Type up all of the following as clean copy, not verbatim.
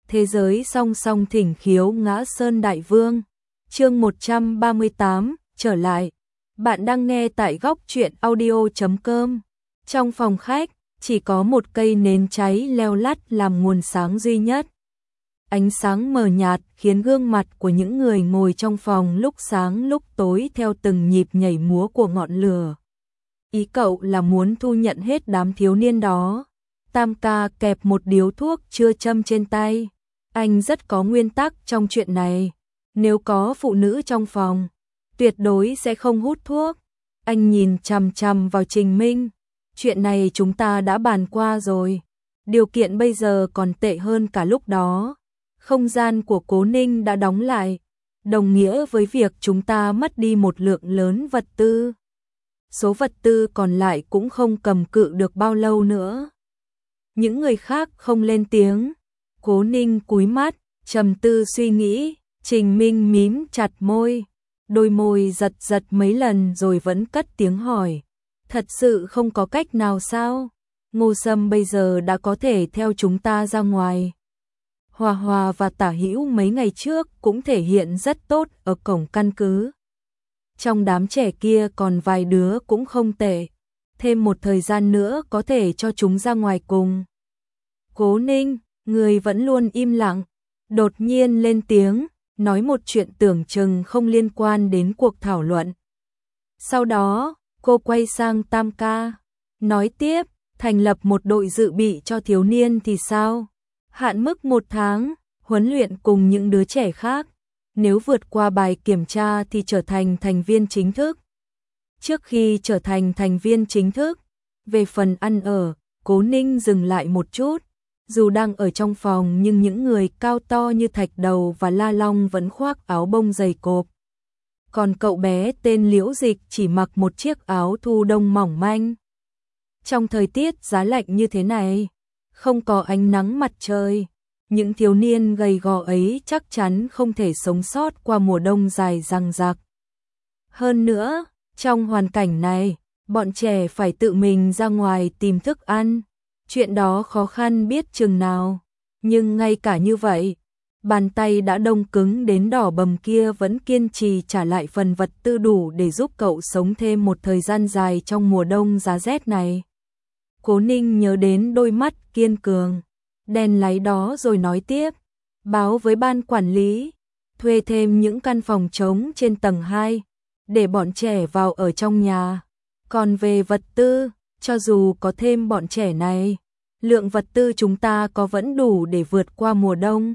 Thế giới song song thỉnh khiếu ngã sơn đại vương. Chương 138, trở lại. Bạn đang nghe tại góc truyện audio.com. Trong phòng khách, chỉ có một cây nến cháy leo lắt làm nguồn sáng duy nhất. Ánh sáng mờ nhạt khiến gương mặt của những người ngồi trong phòng lúc sáng lúc tối theo từng nhịp nhảy múa của ngọn lửa. Ý cậu là muốn thu nhận hết đám thiếu niên đó. Tam ca kẹp một điếu thuốc chưa châm trên tay. Anh rất có nguyên tắc trong chuyện này. Nếu có phụ nữ trong phòng, tuyệt đối sẽ không hút thuốc. Anh nhìn chằm chằm vào Trình Minh. Chuyện này chúng ta đã bàn qua rồi. Điều kiện bây giờ còn tệ hơn cả lúc đó. Không gian của Cố Ninh đã đóng lại, đồng nghĩa với việc chúng ta mất đi một lượng lớn vật tư. Số vật tư còn lại cũng không cầm cự được bao lâu nữa. Những người khác không lên tiếng. Cố Ninh cúi mắt, trầm tư suy nghĩ. Trình Minh mím chặt môi, đôi môi giật giật mấy lần rồi vẫn cất tiếng hỏi. Thật sự không có cách nào sao? Ngô Sâm bây giờ đã có thể theo chúng ta ra ngoài. Hòa Hòa và Tả Hữu mấy ngày trước cũng thể hiện rất tốt ở cổng căn cứ. Trong đám trẻ kia còn vài đứa cũng không tệ. Thêm một thời gian nữa có thể cho chúng ra ngoài cùng. Cố Ninh, người vẫn luôn im lặng, đột nhiên lên tiếng, nói một chuyện tưởng chừng không liên quan đến cuộc thảo luận. Sau đó, cô quay sang Tam ca, nói tiếp, thành lập một đội dự bị cho thiếu niên thì sao? Hạn mức 1 tháng, huấn luyện cùng những đứa trẻ khác. Nếu vượt qua bài kiểm tra thì trở thành thành viên chính thức. Trước khi trở thành thành viên chính thức, về phần ăn ở, Cố Ninh dừng lại một chút. Dù đang ở trong phòng nhưng những người cao to như Thạch Đầu và La Long vẫn khoác áo bông dày cộp. Còn cậu bé tên Liễu Dịch chỉ mặc một chiếc áo thu đông mỏng manh. Trong thời tiết giá lạnh như thế này, không có ánh nắng mặt trời, những thiếu niên gầy gò ấy chắc chắn không thể sống sót qua mùa đông dài dằng dặc. Hơn nữa, trong hoàn cảnh này, bọn trẻ phải tự mình ra ngoài tìm thức ăn. Chuyện đó khó khăn biết chừng nào, nhưng ngay cả như vậy, bàn tay đã đông cứng đến đỏ bầm kia vẫn kiên trì trả lại phần vật tư đủ để giúp cậu sống thêm một thời gian dài trong mùa đông giá rét này. Cố Ninh nhớ đến đôi mắt kiên cường, đen láy đó rồi nói tiếp, báo với ban quản lý, thuê thêm những căn phòng trống trên tầng 2, để bọn trẻ vào ở trong nhà. Còn về vật tư, cho dù có thêm bọn trẻ này, lượng vật tư chúng ta có vẫn đủ để vượt qua mùa đông.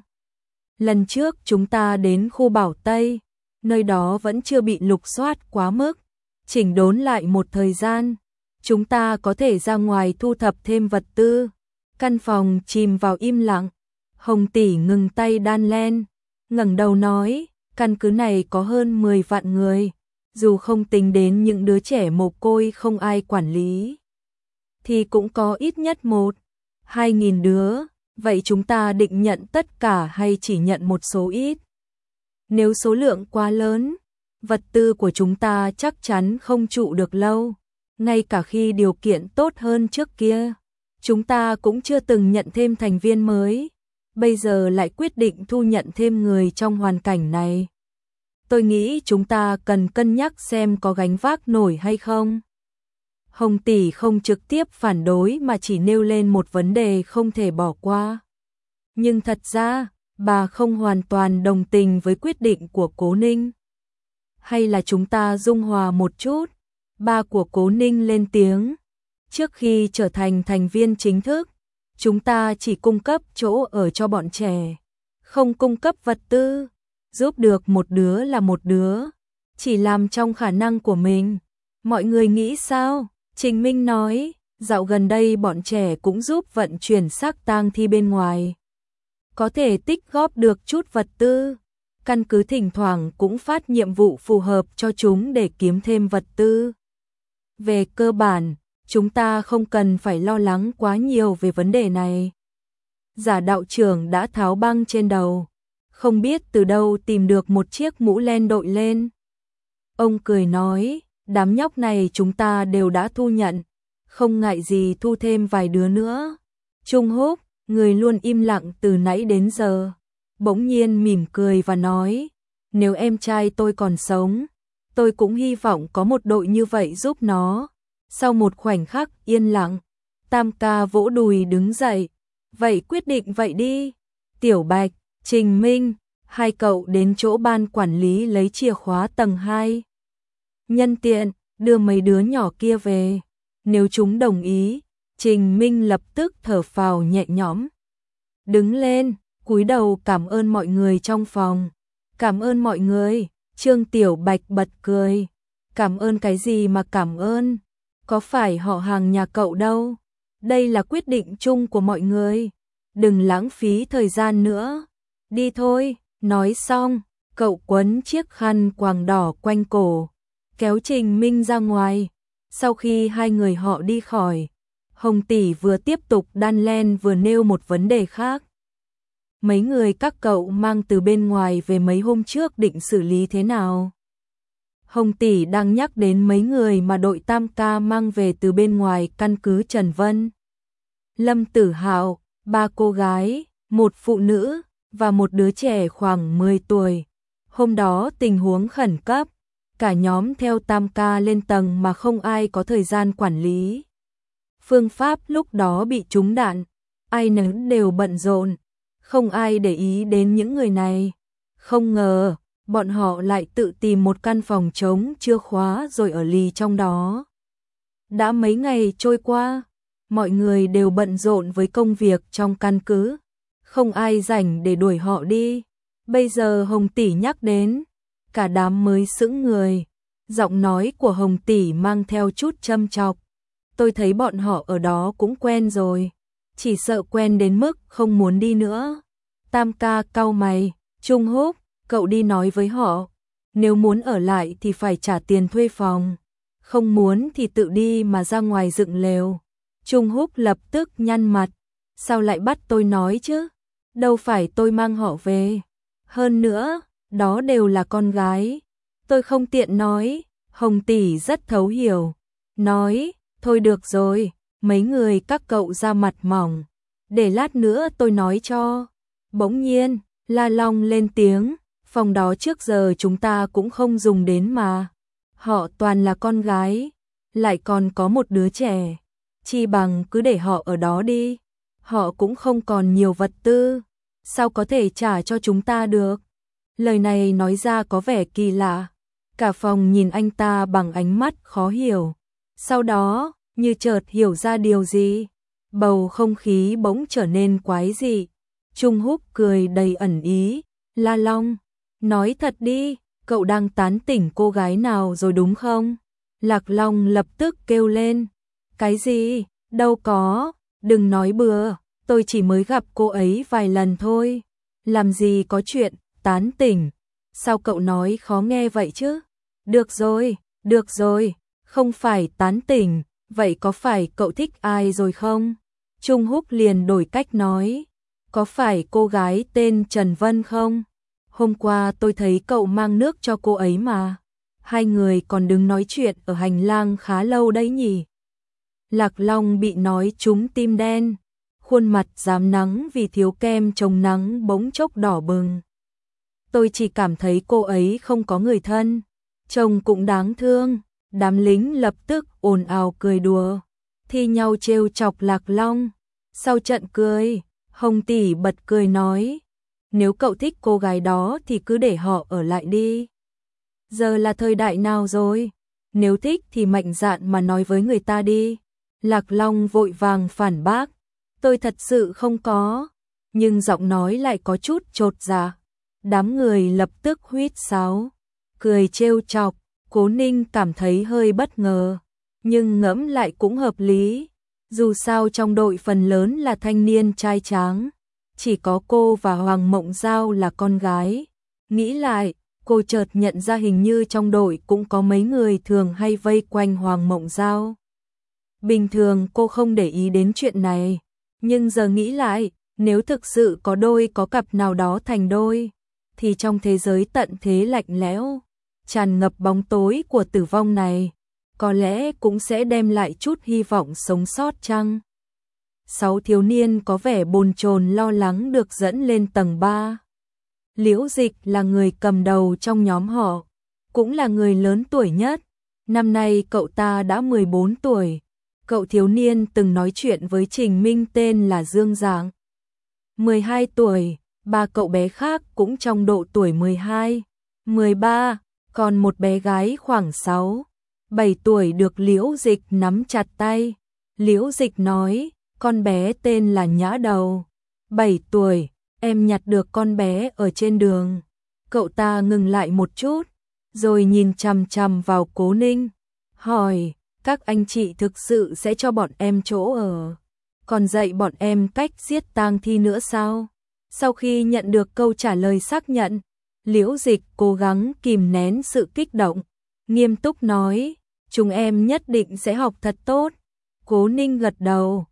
Lần trước chúng ta đến khu Bảo Tây, nơi đó vẫn chưa bị lục soát quá mức. Chỉnh đốn lại một thời gian, chúng ta có thể ra ngoài thu thập thêm vật tư. Căn phòng chìm vào im lặng. Hồng tỷ ngừng tay đan len, ngẩng đầu nói, căn cứ này có hơn 10 vạn người, dù không tính đến những đứa trẻ mồ côi không ai quản lý, thì cũng có ít nhất 1-2 nghìn đứa. Vậy chúng ta định nhận tất cả hay chỉ nhận một số ít? Nếu số lượng quá lớn, vật tư của chúng ta chắc chắn không trụ được lâu. Ngay cả khi điều kiện tốt hơn trước kia, chúng ta cũng chưa từng nhận thêm thành viên mới. Bây giờ lại quyết định thu nhận thêm người trong hoàn cảnh này. Tôi nghĩ chúng ta cần cân nhắc xem có gánh vác nổi hay không. Hồng tỷ không trực tiếp phản đối mà chỉ nêu lên một vấn đề không thể bỏ qua. Nhưng thật ra, bà không hoàn toàn đồng tình với quyết định của Cố Ninh. Hay là chúng ta dung hòa một chút? Ba của Cố Ninh lên tiếng. Trước khi trở thành thành viên chính thức, chúng ta chỉ cung cấp chỗ ở cho bọn trẻ, không cung cấp vật tư. Giúp được một đứa là một đứa, chỉ làm trong khả năng của mình. Mọi người nghĩ sao? Trình Minh nói, dạo gần đây bọn trẻ cũng giúp vận chuyển xác tang thi bên ngoài. Có thể tích góp được chút vật tư. Căn cứ thỉnh thoảng cũng phát nhiệm vụ phù hợp cho chúng để kiếm thêm vật tư. Về cơ bản, chúng ta không cần phải lo lắng quá nhiều về vấn đề này. Giả đạo trưởng đã tháo băng trên đầu, không biết từ đâu tìm được một chiếc mũ len đội lên. Ông cười nói, đám nhóc này chúng ta đều đã thu nhận, không ngại gì thu thêm vài đứa nữa. Trung Húc, người luôn im lặng từ nãy đến giờ, bỗng nhiên mỉm cười và nói, nếu em trai tôi còn sống, tôi cũng hy vọng có một đội như vậy giúp nó. Sau một khoảnh khắc yên lặng, Tam ca vỗ đùi đứng dậy, vậy quyết định vậy đi. Tiểu Bạch, Trình Minh, hai cậu đến chỗ ban quản lý lấy chìa khóa tầng 2. Nhân tiện, đưa mấy đứa nhỏ kia về. Nếu chúng đồng ý, Trình Minh lập tức thở phào nhẹ nhõm. Đứng lên, cúi đầu cảm ơn mọi người trong phòng. Cảm ơn mọi người, Trương Tiểu Bạch bật cười. Cảm ơn cái gì mà cảm ơn, có phải họ hàng nhà cậu đâu. Đây là quyết định chung của mọi người, đừng lãng phí thời gian nữa. Đi thôi, nói xong, cậu quấn chiếc khăn quàng đỏ quanh cổ, kéo Trình Minh ra ngoài. Sau khi hai người họ đi khỏi, Hồng tỷ vừa tiếp tục đan len vừa nêu một vấn đề khác. Mấy người các cậu mang từ bên ngoài về mấy hôm trước định xử lý thế nào? Hồng tỷ đang nhắc đến mấy người mà đội Tam ca mang về từ bên ngoài căn cứ Trần Vân. Lâm Tử Hạo, 3 cô gái, 1 phụ nữ và một đứa trẻ khoảng 10 tuổi. Hôm đó tình huống khẩn cấp, cả nhóm theo Tam ca lên tầng mà không ai có thời gian quản lý. Phương pháp lúc đó bị trúng đạn, ai nấy đều bận rộn, không ai để ý đến những người này. Không ngờ, bọn họ lại tự tìm một căn phòng trống chưa khóa rồi ở lì trong đó. Đã mấy ngày trôi qua, mọi người đều bận rộn với công việc trong căn cứ, không ai rảnh để đuổi họ đi. Bây giờ Hồng tỷ nhắc đến, cả đám mới sững người. Giọng nói của Hồng tỷ mang theo chút châm chọc. Tôi thấy bọn họ ở đó cũng quen rồi, chỉ sợ quen đến mức không muốn đi nữa. Tam ca cau mày, Trung Húc, cậu đi nói với họ, nếu muốn ở lại thì phải trả tiền thuê phòng, không muốn thì tự đi mà ra ngoài dựng lều. Trung Húc lập tức nhăn mặt, sao lại bắt tôi nói chứ, đâu phải tôi mang họ về. Hơn nữa, đó đều là con gái, tôi không tiện nói. Hồng tỷ rất thấu hiểu, nói, thôi được rồi, mấy người các cậu ra mặt mỏng, để lát nữa tôi nói cho. Bỗng nhiên, La Long lên tiếng, phòng đó trước giờ chúng ta cũng không dùng đến mà. Họ toàn là con gái, lại còn có một đứa trẻ. Chi bằng cứ để họ ở đó đi. Họ cũng không còn nhiều vật tư, sao có thể trả cho chúng ta được. Lời này nói ra có vẻ kỳ lạ. Cả phòng nhìn anh ta bằng ánh mắt khó hiểu. Sau đó, như chợt hiểu ra điều gì, bầu không khí bỗng trở nên quái dị. Trung Húc cười đầy ẩn ý, La Long, nói thật đi, cậu đang tán tỉnh cô gái nào rồi đúng không? Lạc Long lập tức kêu lên, cái gì, đâu có, đừng nói bừa, tôi chỉ mới gặp cô ấy vài lần thôi. Làm gì có chuyện, tán tỉnh, sao cậu nói khó nghe vậy chứ? Được rồi, không phải tán tỉnh, vậy có phải cậu thích ai rồi không? Trung Húc liền đổi cách nói, có phải cô gái tên Trần Vân không? Hôm qua tôi thấy cậu mang nước cho cô ấy mà. Hai người còn đứng nói chuyện ở hành lang khá lâu đấy nhỉ? Lạc Long bị nói trúng tim đen, khuôn mặt rám nắng vì thiếu kem chống nắng bỗng chốc đỏ bừng. Tôi chỉ cảm thấy cô ấy không có người thân, trông cũng đáng thương. Đám lính lập tức ồn ào cười đùa, thi nhau trêu chọc Lạc Long. Sau trận cười, Hồng tỷ bật cười nói, nếu cậu thích cô gái đó thì cứ để họ ở lại đi. Giờ là thời đại nào rồi, nếu thích thì mạnh dạn mà nói với người ta đi. Lạc Long vội vàng phản bác, tôi thật sự không có, nhưng giọng nói lại có chút chột dạ. Đám người lập tức huýt sáo, cười trêu chọc. Cố Ninh cảm thấy hơi bất ngờ, nhưng ngẫm lại cũng hợp lý. Dù sao trong đội phần lớn là thanh niên trai tráng, chỉ có cô và Hoàng Mộng Giao là con gái. Nghĩ lại, cô chợt nhận ra hình như trong đội cũng có mấy người thường hay vây quanh Hoàng Mộng Giao. Bình thường cô không để ý đến chuyện này, nhưng giờ nghĩ lại, nếu thực sự có đôi có cặp nào đó thành đôi, thì trong thế giới tận thế lạnh lẽo, tràn ngập bóng tối của tử vong này, có lẽ cũng sẽ đem lại chút hy vọng sống sót chăng? 6 thiếu niên có vẻ bồn chồn lo lắng được dẫn lên tầng 3. Liễu Dịch là người cầm đầu trong nhóm họ, cũng là người lớn tuổi nhất. Năm nay cậu ta đã 14 tuổi. Cậu thiếu niên từng nói chuyện với Trình Minh tên là Dương Giảng. 12 tuổi, ba cậu bé khác cũng trong độ tuổi 12, 13, còn một bé gái khoảng 6, 7 tuổi được Liễu Dịch nắm chặt tay. Liễu Dịch nói, con bé tên là Nhã Đầu, 7 tuổi, em nhặt được con bé ở trên đường. Cậu ta ngừng lại một chút, rồi nhìn chằm chằm vào Cố Ninh, hỏi, các anh chị thực sự sẽ cho bọn em chỗ ở, còn dạy bọn em cách giết tang thi nữa sao? Sau khi nhận được câu trả lời xác nhận, Liễu Dịch cố gắng kìm nén sự kích động, nghiêm túc nói, chúng em nhất định sẽ học thật tốt. Cố Ninh gật đầu,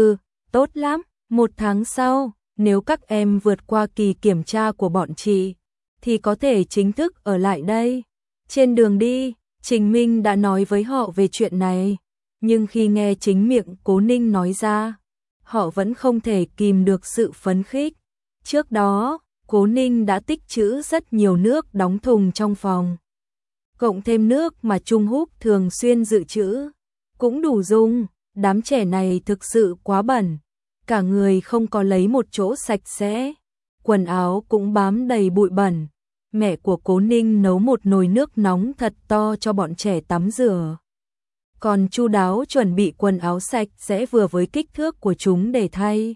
tốt lắm, 1 tháng sau, nếu các em vượt qua kỳ kiểm tra của bọn chị, thì có thể chính thức ở lại đây. Trên đường đi, Trình Minh đã nói với họ về chuyện này, nhưng khi nghe chính miệng Cố Ninh nói ra, họ vẫn không thể kìm được sự phấn khích. Trước đó, Cố Ninh đã tích trữ rất nhiều nước đóng thùng trong phòng. Cộng thêm nước mà Trung Húc thường xuyên dự trữ, cũng đủ dùng. Đám trẻ này thực sự quá bẩn, cả người không có lấy một chỗ sạch sẽ, quần áo cũng bám đầy bụi bẩn. Mẹ của Cố Ninh nấu một nồi nước nóng thật to cho bọn trẻ tắm rửa, còn chu đáo chuẩn bị quần áo sạch sẽ vừa với kích thước của chúng để thay.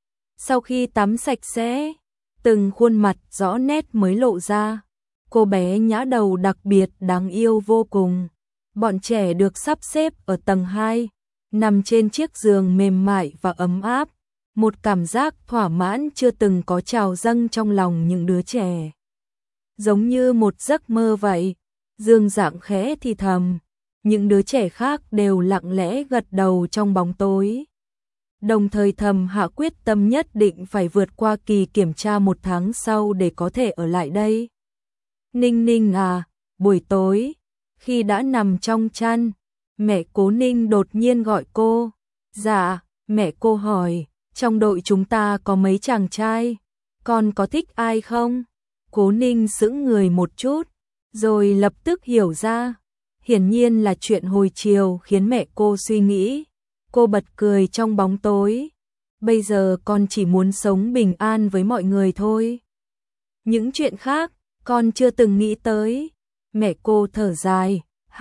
Sau khi tắm sạch sẽ, từng khuôn mặt rõ nét mới lộ ra. Cô bé Nhã Đầu đặc biệt đáng yêu vô cùng. Bọn trẻ được sắp xếp ở tầng 2, nằm trên chiếc giường mềm mại và ấm áp. Một cảm giác thỏa mãn chưa từng có trào dâng trong lòng những đứa trẻ. Giống như một giấc mơ vậy. Dương Giảng khẽ thì thầm. Những đứa trẻ khác đều lặng lẽ gật đầu trong bóng tối. Đồng thời thầm hạ quyết tâm nhất định phải vượt qua kỳ kiểm tra 1 tháng sau để có thể ở lại đây. Ninh Ninh à, buổi tối, khi đã nằm trong chăn, mẹ Cố Ninh đột nhiên gọi cô. Dạ, mẹ cô hỏi, trong đội chúng ta có mấy chàng trai, con có thích ai không? Cố Ninh sững người một chút, rồi lập tức hiểu ra. Hiển nhiên là chuyện hồi chiều khiến mẹ cô suy nghĩ. Cô bật cười trong bóng tối. Bây giờ con chỉ muốn sống bình an với mọi người thôi. Những chuyện khác, con chưa từng nghĩ tới. Mẹ cô thở dài.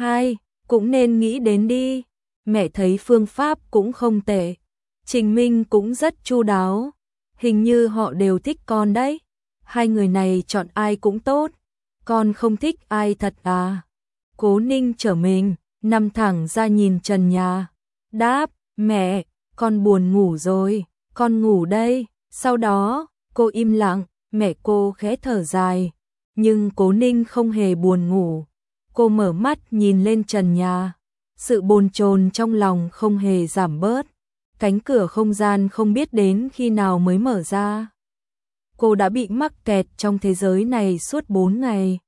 Cũng nên nghĩ đến đi. Mẹ thấy phương pháp cũng không tệ. Trình Minh cũng rất chu đáo. Hình như họ đều thích con đấy. 2 người này chọn ai cũng tốt. Con không thích ai thật à? Cố Ninh trở mình, nằm thẳng ra nhìn trần nhà. Đáp, mẹ, con buồn ngủ rồi, con ngủ đây. Sau đó, cô im lặng, mẹ cô khẽ thở dài. Nhưng Cố Ninh không hề buồn ngủ. Cô mở mắt nhìn lên trần nhà. Sự bồn chồn trong lòng không hề giảm bớt. Cánh cửa không gian không biết đến khi nào mới mở ra. Cô đã bị mắc kẹt trong thế giới này suốt 4 ngày.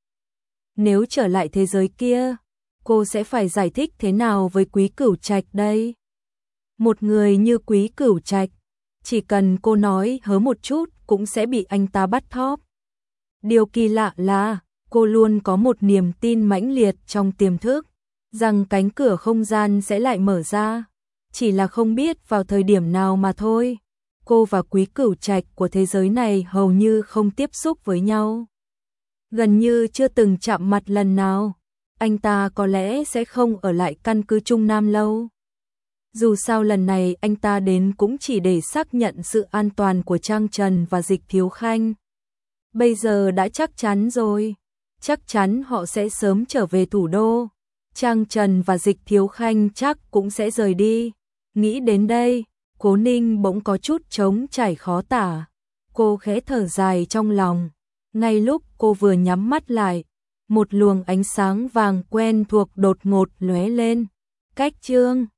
Nếu trở lại thế giới kia, cô sẽ phải giải thích thế nào với Quý Cửu Trạch đây? Một người như Quý Cửu Trạch, chỉ cần cô nói hớ một chút cũng sẽ bị anh ta bắt thóp. Điều kỳ lạ là, cô luôn có một niềm tin mãnh liệt trong tiềm thức, rằng cánh cửa không gian sẽ lại mở ra, chỉ là không biết vào thời điểm nào mà thôi. Cô và Quý Cửu Trạch của thế giới này hầu như không tiếp xúc với nhau. Gần như chưa từng chạm mặt lần nào. Anh ta có lẽ sẽ không ở lại căn cứ Trung Nam lâu. Dù sao lần này anh ta đến cũng chỉ để xác nhận sự an toàn của Trang Trần và Dịch Thiếu Khanh. Bây giờ đã chắc chắn rồi. Chắc chắn họ sẽ sớm trở về thủ đô. Trang Trần và Dịch Thiếu Khanh chắc cũng sẽ rời đi. Nghĩ đến đây, Cố Ninh bỗng có chút trống trải khó tả. Cô khẽ thở dài trong lòng. Ngay lúc cô vừa nhắm mắt lại, một luồng ánh sáng vàng quen thuộc đột ngột lóe lên. Cách chương